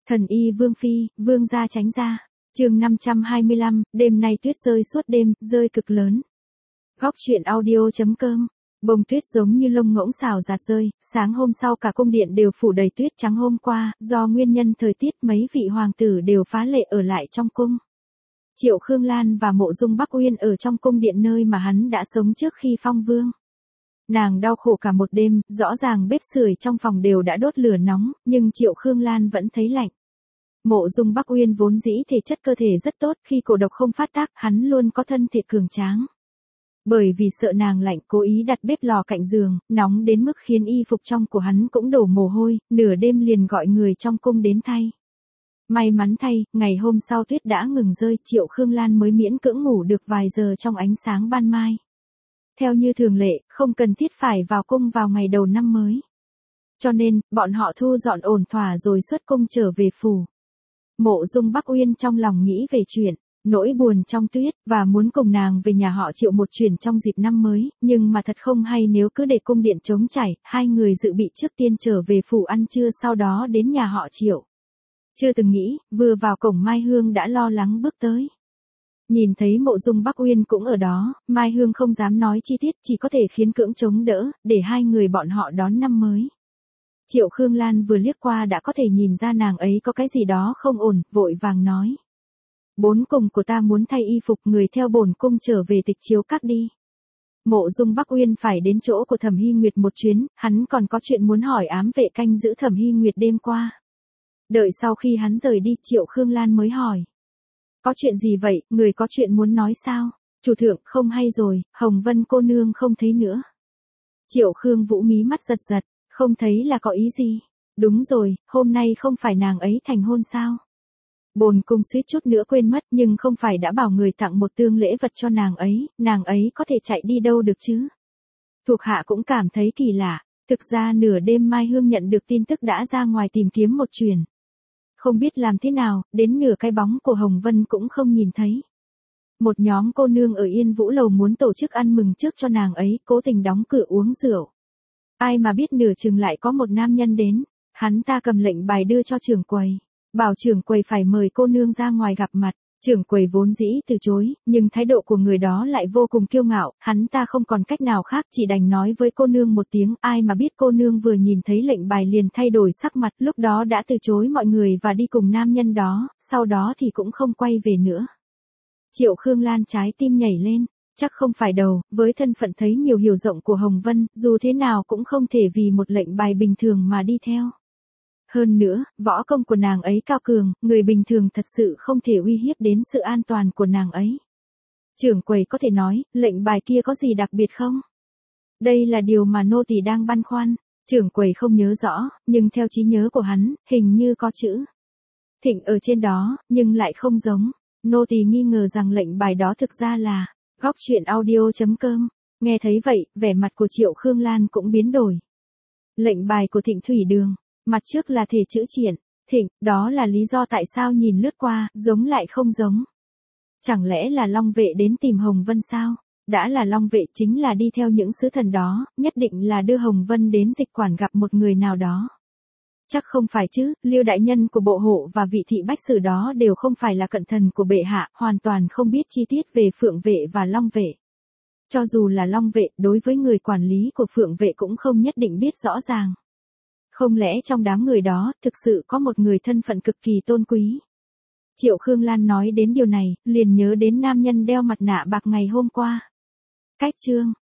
Thần y Vương Phi, Vương gia tránh ra. Chương 525, đêm nay tuyết rơi suốt đêm, rơi cực lớn. Góc truyện audio.com. Bông tuyết giống như lông ngỗng xào rạt rơi, sáng hôm sau cả cung điện đều phủ đầy tuyết trắng. Hôm qua, do nguyên nhân thời tiết mấy vị hoàng tử đều phá lệ ở lại trong cung. Triệu Khương Lan và Mộ Dung Bắc Uyên ở trong cung điện nơi mà hắn đã sống trước khi phong vương. Nàng đau khổ cả một đêm, rõ ràng bếp sưởi trong phòng đều đã đốt lửa nóng, nhưng Triệu Khương Lan vẫn thấy lạnh. Mộ Dung Bắc Uyên vốn dĩ thể chất cơ thể rất tốt, khi cổ độc không phát tác, hắn luôn có thân thể cường tráng. Bởi vì sợ nàng lạnh, cố ý đặt bếp lò cạnh giường, nóng đến mức khiến y phục trong của hắn cũng đổ mồ hôi, nửa đêm liền gọi người trong cung đến thay. May mắn thay, ngày hôm sau tuyết đã ngừng rơi, Triệu Khương Lan mới miễn cưỡng ngủ được vài giờ trong ánh sáng ban mai. Theo như thường lệ, không cần thiết phải vào cung vào ngày đầu năm mới. Cho nên, bọn họ thu dọn ổn thỏa rồi xuất cung trở về phủ. Mộ Dung Bắc Uyên trong lòng nghĩ về chuyện, nỗi buồn trong tuyết, và muốn cùng nàng về nhà họ Triệu một chuyến trong dịp năm mới, nhưng mà thật không hay nếu cứ để cung điện trống trải, hai người dự bị trước tiên trở về phủ ăn trưa sau đó đến nhà họ Triệu. Chưa từng nghĩ, vừa vào cổng Mai Hương đã lo lắng bước tới. Nhìn thấy Mộ Dung Bắc Uyên cũng ở đó, Mai Hương không dám nói chi tiết, chỉ có thể khiến cưỡng chống đỡ, để hai người bọn họ đón năm mới. Triệu Khương Lan vừa liếc qua đã có thể nhìn ra nàng ấy có cái gì đó không ổn, vội vàng nói. Bốn cùng của ta muốn thay y phục, người theo bổn cung trở về Tịch Chiếu Các đi. Mộ Dung Bắc Uyên phải đến chỗ của Thẩm Hy Nguyệt một chuyến, hắn còn có chuyện muốn hỏi ám vệ canh giữ Thẩm Hy Nguyệt đêm qua. Đợi sau khi hắn rời đi, Triệu Khương Lan mới hỏi. Có chuyện gì vậy, người có chuyện muốn nói sao? Chủ thượng, không hay rồi, Hồng Vân cô nương không thấy nữa. Triệu Khương Vũ mí mắt giật giật, không thấy là có ý gì? Đúng rồi, hôm nay không phải nàng ấy thành hôn sao? Bổn cung suýt chút nữa quên mất, nhưng không phải đã bảo người tặng một tương lễ vật cho nàng ấy có thể chạy đi đâu được chứ? Thuộc hạ cũng cảm thấy kỳ lạ, thực ra nửa đêm Mai Hương nhận được tin tức đã ra ngoài tìm kiếm một chuyến. Không biết làm thế nào, đến nửa cái bóng của Hồng Vân cũng không nhìn thấy. Một nhóm cô nương ở Yên Vũ Lầu muốn tổ chức ăn mừng trước cho nàng ấy, cố tình đóng cửa uống rượu. Ai mà biết nửa chừng lại có một nam nhân đến, hắn ta cầm lệnh bài đưa cho trưởng quầy, bảo trưởng quầy phải mời cô nương ra ngoài gặp mặt. Trưởng quầy vốn dĩ từ chối, nhưng thái độ của người đó lại vô cùng kiêu ngạo, hắn ta không còn cách nào khác chỉ đành nói với cô nương một tiếng, ai mà biết cô nương vừa nhìn thấy lệnh bài liền thay đổi sắc mặt, lúc đó đã từ chối mọi người và đi cùng nam nhân đó, sau đó thì cũng không quay về nữa. Triệu Khương Lan trái tim nhảy lên, chắc không phải đâu, với thân phận thấy nhiều hiểu rộng của Hồng Vân, dù thế nào cũng không thể vì một lệnh bài bình thường mà đi theo. Hơn nữa, võ công của nàng ấy cao cường, người bình thường thật sự không thể uy hiếp đến sự an toàn của nàng ấy. Trưởng quầy có thể nói, lệnh bài kia có gì đặc biệt không? Đây là điều mà nô tỳ đang băn khoăn. Trưởng quầy không nhớ rõ, nhưng theo trí nhớ của hắn, hình như có chữ Thịnh ở trên đó, nhưng lại không giống. Nô tỳ nghi ngờ rằng lệnh bài đó thực ra là Góc truyện audio.com. Nghe thấy vậy, vẻ mặt của Triệu Khương Lan cũng biến đổi. Lệnh bài của Thịnh Thủy Đường, mặt trước là thể chữ Triển, Thịnh, đó là lý do tại sao nhìn lướt qua, giống lại không giống. Chẳng lẽ là Long Vệ đến tìm Hồng Vân sao? Đã là Long Vệ chính là đi theo những sứ thần đó, nhất định là đưa Hồng Vân đến dịch quản gặp một người nào đó. Chắc không phải chứ, Liêu đại nhân của bộ hộ và vị thị bách sử đó đều không phải là cận thần của bệ hạ, hoàn toàn không biết chi tiết về Phượng Vệ và Long Vệ. Cho dù là Long Vệ, đối với người quản lý của Phượng Vệ cũng không nhất định biết rõ ràng. Không lẽ trong đám người đó, thực sự có một người thân phận cực kỳ tôn quý? Triệu Khương Lan nói đến điều này, liền nhớ đến nam nhân đeo mặt nạ bạc ngày hôm qua. Cách chương